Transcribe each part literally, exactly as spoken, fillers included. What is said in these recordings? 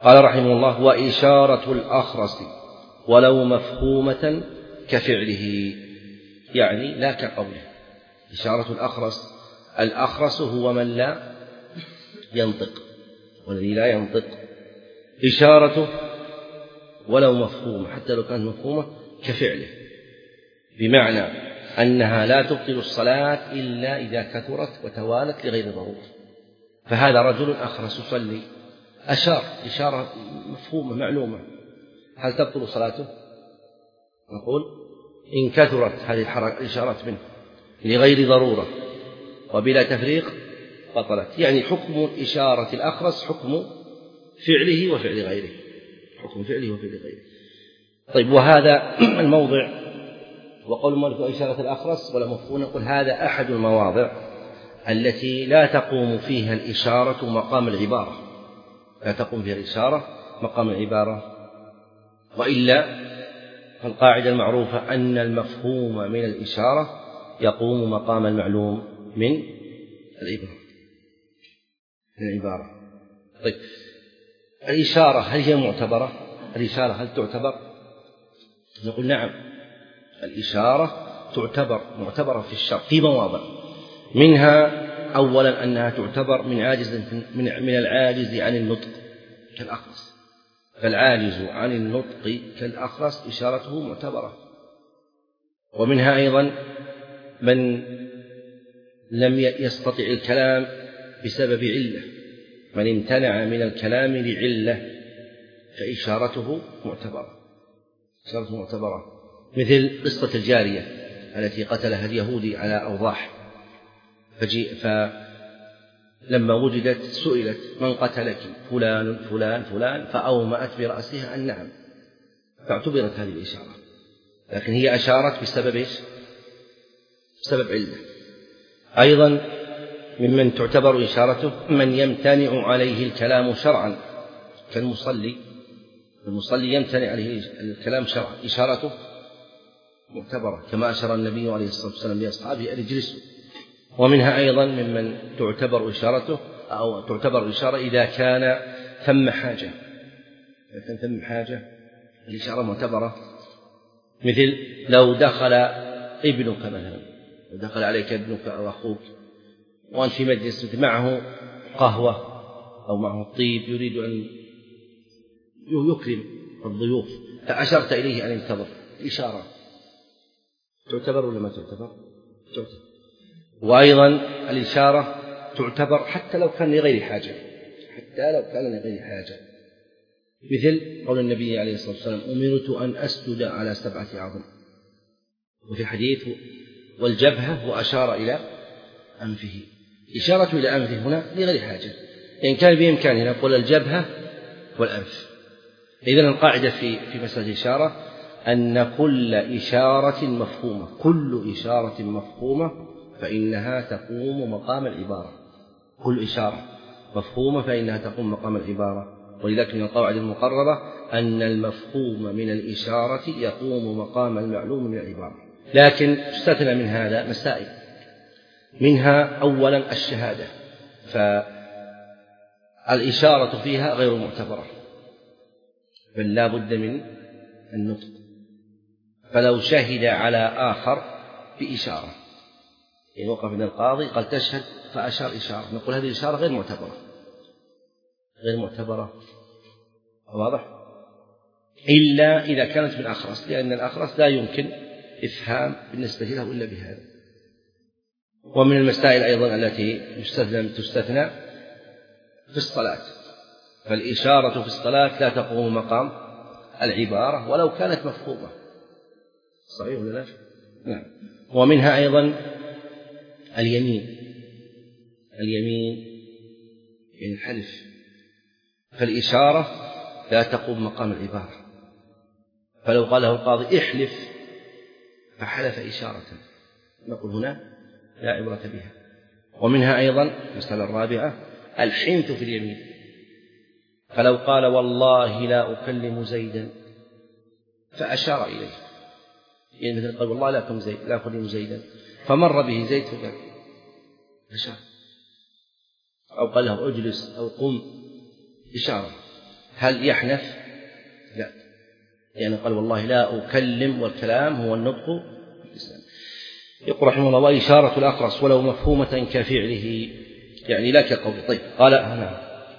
قال رحمه الله: وإشارة الأخرس ولو مفهومة كفعله، يعني لا كقوله. إشارة الأخرس، الأخرس هو من لا ينطق، والذي لا ينطق، إشارته ولو مفهومة حتى لو كانت مفهومة كفعله، بمعنى أنها لا تبطل الصلاة إلا إذا كثرت وتوالت لغير ضرورة. فهذا رجل أخرس يصلي، أشار إشارة مفهومة معلومة، هل تبطل صلاته؟ نقول إن كثرت هذه الحركة الإشارات منه لغير ضرورة وبلا تفريق بطلت. يعني حكم إشارة الأخرس حكم فعله وفعل غيره، حكم فعله وفعل غيره. طيب، وهذا الموضع وقول المؤلف إشارة الأخرس ولا مفهوم، نقول هذا أحد المواضع التي لا تقوم فيها الإشارة مقام العبارة، لا تقوم فيها الإشارة مقام العبارة، وإلا فالقاعدة المعروفة أن المفهوم من الإشارة يقوم مقام المعلوم من العبارة من العبارة. طيب، الإشارة هل هي معتبرة؟ الإشارة هل تعتبر؟ نقول نعم، الإشارة تعتبر معتبرة في الشرع في مواضع، منها أولا أنها تعتبر من عاجز من من العاجز عن النطق كالأخرس، فالعاجز عن النطق كالأخرس إشارته معتبرة. ومنها أيضا من لم يستطع الكلام بسبب علة، من امتنع من الكلام لعلة فإشارته معتبرة، إشارته معتبرة، مثل قصة الجارية التي قتلها اليهودي على أوضاح، فجيء فلما وجدت سئلت: من قتلك؟ فلان فلان فلان، فأومأت برأسها أن نعم، فاعتبرت هذه الإشارة، لكن هي أشارت بسبب إيش؟ بسبب علة. أيضا ممن تعتبر إشارته من يمتنع عليه الكلام شرعا كالمصلي، المصلي يمتنع عليه الكلام شرعا، إشارته معتبرة، كما أشار النبي عليه الصلاة والسلام لأصحابه أن يجلسوا. ومنها أيضا ممن تعتبر إشارته أو تعتبر إشارة إذا كان ثم حاجة، إذا كان ثم حاجة الإشارة معتبرة، مثل لو دخل ابنك مثلا، لو دخل عليك ابنك أو أخوك وأنت في مجلس معه قهوة أو معه طيب يريد أن يكرم الضيوف، فأشرت إليه أن ينتظر، إشارة تعتبر ولا ما تعتبر؟ تعتبر. وأيضا الإشارة تعتبر حتى لو كان لغير حاجة، حتى لو كان لغير حاجة، مثل قول النبي عليه الصلاة والسلام: أمرت أن أسجد على سبعة أعظم، وفي الحديث: والجبهة، وأشار إلى أنفه. إشارة إلى أنفه هنا لغير حاجة، إن كان بإمكانه نقول الجبهة والأنف. إذن القاعدة في في مسألة الإشارة أن كل إشارة مفهومة، كل إشارة مفهومة فإنها تقوم مقام العبارة، كل إشارة مفهومة فإنها تقوم مقام العبارة. ولذلك من القواعد المقررة أن المفهوم من الإشارة يقوم مقام المعلوم من العبارة. لكن استثنى من هذا مسائل، منها أولا الشهادة، فالإشارة فيها غير معتبرة، بل لا بد من النطق. فلو شهد على آخر بإشارة، يعني وقف من القاضي قال تشهد فأشار إشارة، نقول هذه الإشارة غير معتبرة، غير معتبرة، واضح؟ إلا إذا كانت من أخرس، لأن الأخرس لا يمكن إفهام بالنسبة له إلا بهذا. ومن المسائل أيضا التي تستثنى في الصلاة، فالإشارة في الصلاة لا تقوم مقام العبارة ولو كانت مفهومة، صحيح ولا لا؟ نعم. ومنها أيضا اليمين، اليمين يعني الحلف، فالإشارة لا تقوم مقام العبارة، فلو قاله القاضي احلف فحلف إشارة نقول هنا لا عبرة بها. ومنها أيضا المسألة الرابعة الحنث في اليمين، فلو قال والله لا أكلم زيدا فأشار إليه، يعني مثل قال والله لا أكلم زيد لا أكلم زيدا، فمر به زيد فقال أشار، أو قال له أجلس أو قم، إشارة. هل يحنث؟ لا، لأنه قال والله لا أكلم، والكلام هو النطق باللسان. يقول رحمه الله: وإشارة الأخرس ولو مفهومة كفعله، يعني لا كقول. طيب قال نعم،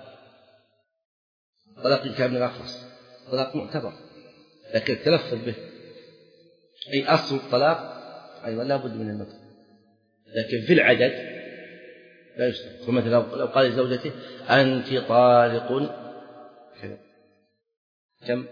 طلاق الكلام الأخرس طلاق معتبر، لكن التلفظ به أي أصل الطلاق أيضا لا بد من النطق، لكن في العدد لا يشترط. فمثلا لو قال لزوجته: أنت طالق كم؟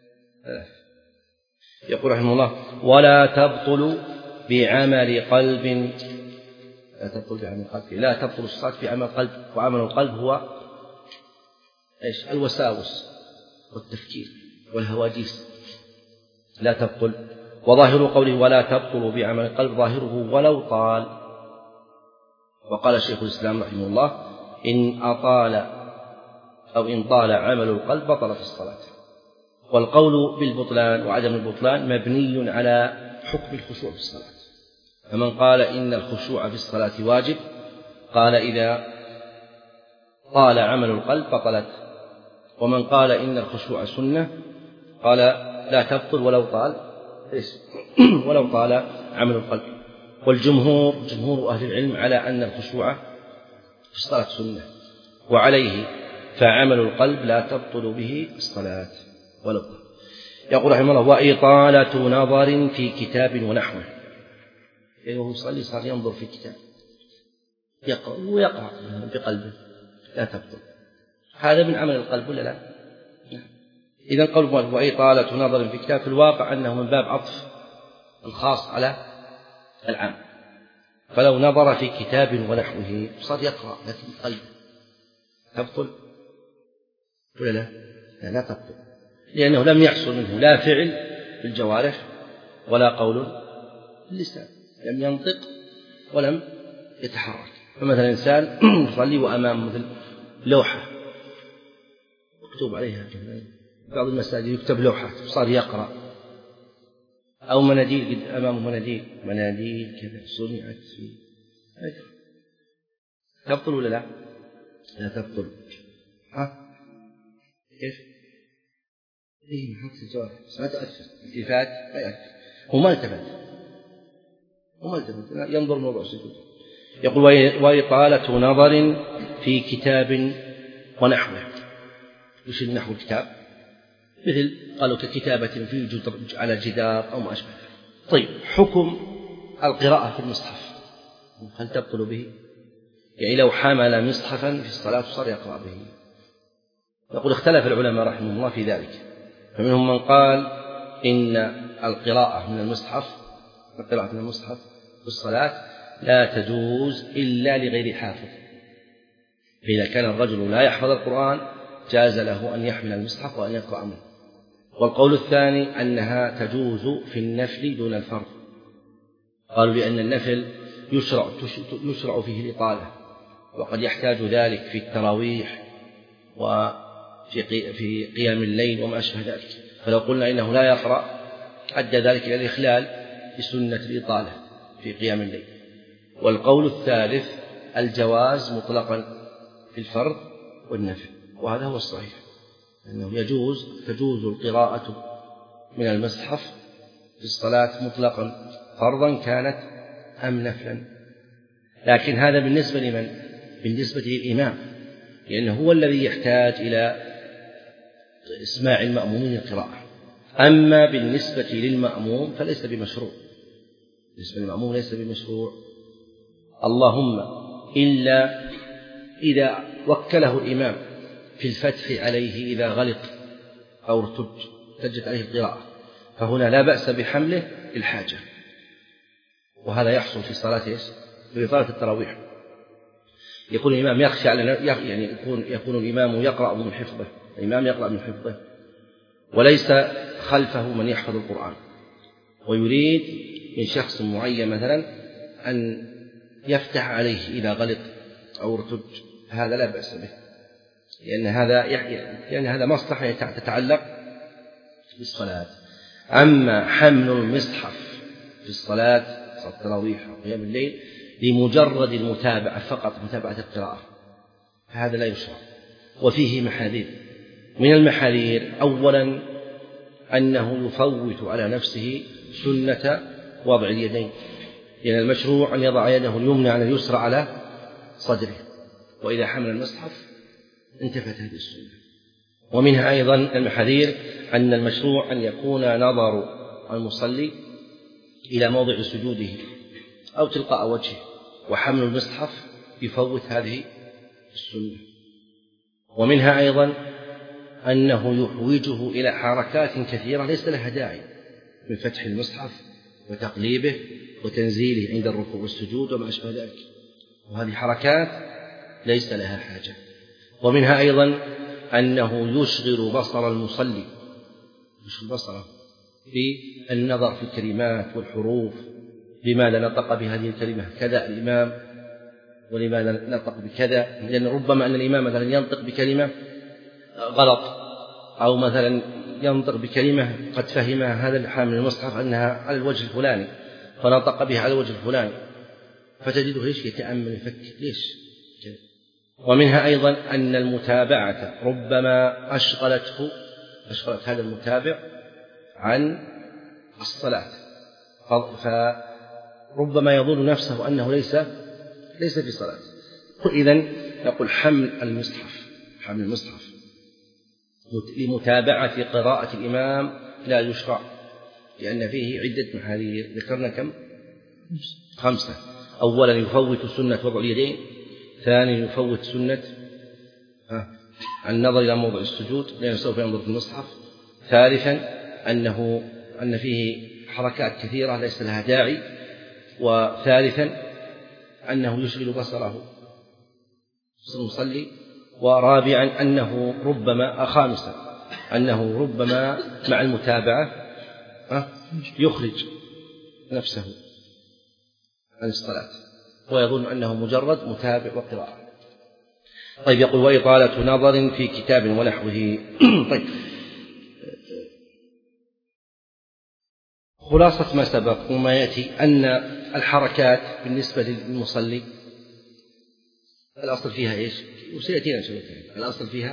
يقول رحمه الله: ولا تبطل بعمل قلب، لا تبطل بعمل قلب، لا تبطل الصلاة بعمل قلب، وعمل القلب هو إيش؟ الوساوس والتفكير والهواجيس، لا تبطل. وظاهر قوله ولا تبطل بعمل القلب ظاهره ولو طال. وقال شيخ الإسلام رحمه الله: إن أطال أو إن طال عمل القلب بطلت الصلاة. والقول بالبطلان وعدم البطلان مبني على حكم الخشوع في الصلاة. فمن قال إن الخشوع في الصلاة واجب قال إذا طال عمل القلب بطلت، ومن قال إن الخشوع سنة قال لا تبطل ولو طال ولو طال عمل القلب. والجمهور جمهور أهل العلم على أن الخشوع في الصلاة سنة، وعليه فعمل القلب لا تبطل به الصلاة ولو طال. يقول رحمه الله: وإطالة نظر في كتاب ونحوه، يعني وهو يصلي صار ينظر في كتاب يقرأ ويقرأ بقلبه لا تبطل، هذا من عمل القلب ولا لا؟ إذا قول وإطالة نظر في كتاب في الواقع أنه من باب عطف الخاص على العام، فلو نظر في كتاب ونحوه صار يقرأ لكن قلبه تبطل ولا لا؟ لا, لا تبطل، لأنه لم يحصل منه لا فعل بالجوارح ولا قول باللسان، لم ينطق ولم يتحرك. فمثلا إنسان يصلي وأمامه مثل لوحة مكتوب عليها، بعض المساجد يكتب لوحة صار يقرأ، أو مناديل أمامه مناديل مناديل كذا صنعت في تبطل ولا لا؟ لا تبطل. ها كيف؟ إيه محط الجوارح بس ما تأثر، التفات ما يأثر، هو ما التفت هو ما التفت ينظر موضوع سجود. يقول وإطالة نظر في كتاب ونحوه. وش النحو الكتاب؟ مثل قالوا ككتابة في جدر على جدار أو ما أشبه. طيب حكم القراءة في المصحف هل تبطل به؟ يعني لو حمل مصحفا في الصلاة صار يقرأ به. يقول اختلف العلماء رحمه الله في ذلك، فمنهم من قال إن القراءة من المصحف القراءة من المصحف في الصلاة لا تجوز إلا لغير حافظ، فإذا كان الرجل لا يحفظ القرآن جاز له أن يحمل المصحف وأن يقرأ منه. والقول الثاني أنها تجوز في النفل دون الفرض، قالوا لأن النفل يشرع, يشرع فيه الإطالة، وقد يحتاج ذلك في التراويح وفي في قيام الليل وما أشبه ذلك، فلو قلنا إنه لا يقرأ أدى ذلك إلى الإخلال بسنة الإطالة في قيام الليل. والقول الثالث الجواز مطلقا في الفرض والنفل، وهذا هو الصحيح أنه يجوز تجوز القراءة من المصحف في الصلاة مطلقا فرضا كانت أم نفلا، لكن هذا بالنسبة لمن؟ بالنسبة للإمام، لأنه هو الذي يحتاج إلى إسماع المأمومين القراءة. أما بالنسبة للمأموم فليس بمشروع، بالنسبة للمأموم ليس بمشروع، اللهم إلا إذا وكله الإمام في الفتح عليه إذا غلط أو ارتج ارتجت عليه القراءة، فهنا لا بأس بحمله للحاجة، وهذا يحصل في صلاة في صلاة التراويح. يكون الإمام يخشى على يعني يكون يكون الإمام يقرأ من حفظه، الإمام يقرأ من حفظه وليس خلفه من يحفظ القرآن، ويريد من شخص معين مثلا أن يفتح عليه إذا غلط أو ارتج، هذا لا بأس به، لأن هذا يعني هذا مصلحة تتعلق بالصلاة. أما حمل المصحف في الصلاة صلاة التراويح وقيام الليل لمجرد المتابعة فقط، متابعة القراءة، هذا لا يشرع، وفيه محاذير من المحاذير أولا أنه يفوت على نفسه سنة وضع اليدين، لأن يعني المشروع أن يضع يده اليمنى على اليسرى على صدره، وإذا حمل المصحف انتفت هذه السنة. ومنها أيضا المحاذير أن المشروع أن يكون نظر المصلي إلى موضع سجوده أو تلقاء وجهه، وحمل المصحف يفوت هذه السنة. ومنها أيضا أنه يحوجه إلى حركات كثيرة ليس لها داعي، من فتح المصحف وتقليبه وتنزيله عند الركوع والسجود وما أشبه ذلك، وهذه حركات ليس لها حاجة. ومنها أيضا أنه يشغل بصر المصلي يشغل بصره في النظر في الكلمات والحروف، لماذا نطق بهذه الكلمة كذا الإمام ولماذا نطق بكذا، لأن ربما أن الإمام مثلا ينطق بكلمة غلط، أو مثلا ينطق بكلمة قد فهمها هذا الحامل المصحف أنها على الوجه الفلاني فنطق بها على الوجه الفلاني، فتجده ليش يتأمل يفكر ليش. ومنها أيضا أن المتابعة ربما أشغلته أشغلت هذا المتابع عن الصلاة، فربما يظن نفسه أنه ليس ليس في صلاة. إذن نقول حمل المصحف حمل المصحف لمتابعة قراءة الإمام لا يشرع، لأن فيه عدة محاذير ذكرنا كم؟ خمسة. أولا يفوت سنة وضع اليدين، ثانيا يفوت سنة النظر إلى موضع السجود لأنه سوف ينظر في المصحف، ثالثا أنه أن فيه حركات كثيرة ليس لها داعي، وثالثا أنه يشغل بصره المصلي، ورابعا أنه ربما خامسا أنه ربما مع المتابعة يخرج نفسه عن الصلاة ويظن أنه مجرد متابع وقراءة. طيب يقول وإطالة نظر في كتاب ونحوه. طيب خلاصة ما سبق وما يأتي أن الحركات بالنسبة للمصلي الأصل فيها إيش؟ وسيأتينا إن شاء الله. الأصل فيها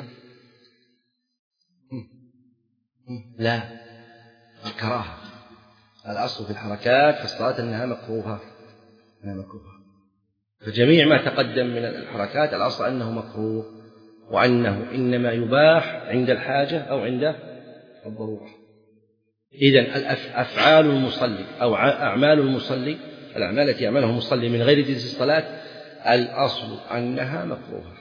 لا الكراهة. الأصل في الحركات في الصلاة أنها مكروهة أنها مكروهة فجميع ما تقدم من الحركات الأصل أنه مكروه، وأنه إنما يباح عند الحاجة أو عند الضرورة. إذن أفعال المصلي أو أعمال المصلي الأعمال التي يعملها المصلي من غير جنس الصلاة الأصل أنها مكروهة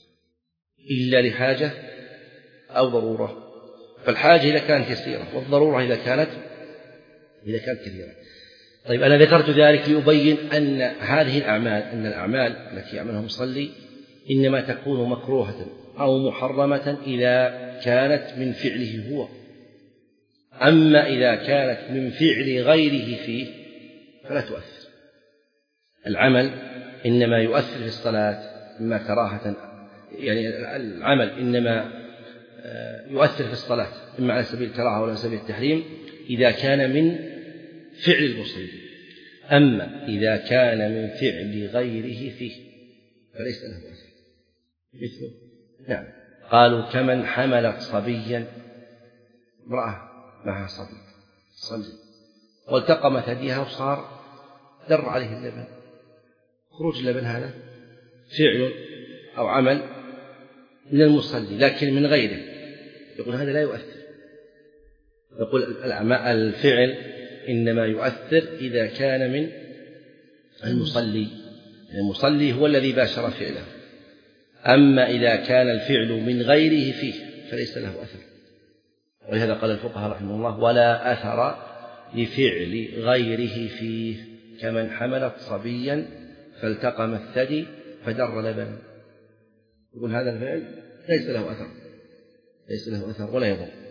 إلا لحاجة أو ضرورة، فالحاجة إذا كانت يسيرة والضرورة إذا كانت إذا كانت كثيرة. طيب أنا ذكرت ذلك لأبين أن هذه الأعمال أن الأعمال التي يعملها المصلي إنما تكون مكروهة أو محرمة إذا كانت من فعله هو، أما إذا كانت من فعل غيره فيه فلا تؤثر. العمل إنما يؤثر في الصلاة إما كراهة، يعني العمل إنما يؤثر في الصلاة إما على سبيل الكراهة ولا على سبيل التحريم إذا كان من فعل المصلي، أما إذا كان من فعل غيره فيه فليس له أثر. مثله نعم قالوا كمن حملت صبيا امرأة معها صبي صلي والتقم ثديها وصار در عليه اللبن، خروج اللبن هذا فعل أو عمل من المصلي لكن من غيره، يقول هذا لا يؤثر. يقول الفعل إنما يؤثر إذا كان من المصلي، المصلي هو الذي باشر فعله، أما إذا كان الفعل من غيره فيه فليس له أثر. ولهذا قال الفقهاء رحمه الله ولا أثر لفعل غيره فيه كمن حملت صبيا فالتقم الثدي فدر لبنا. يقول هذا الفعل ليس له أثر ليس له أثر ولا يضر.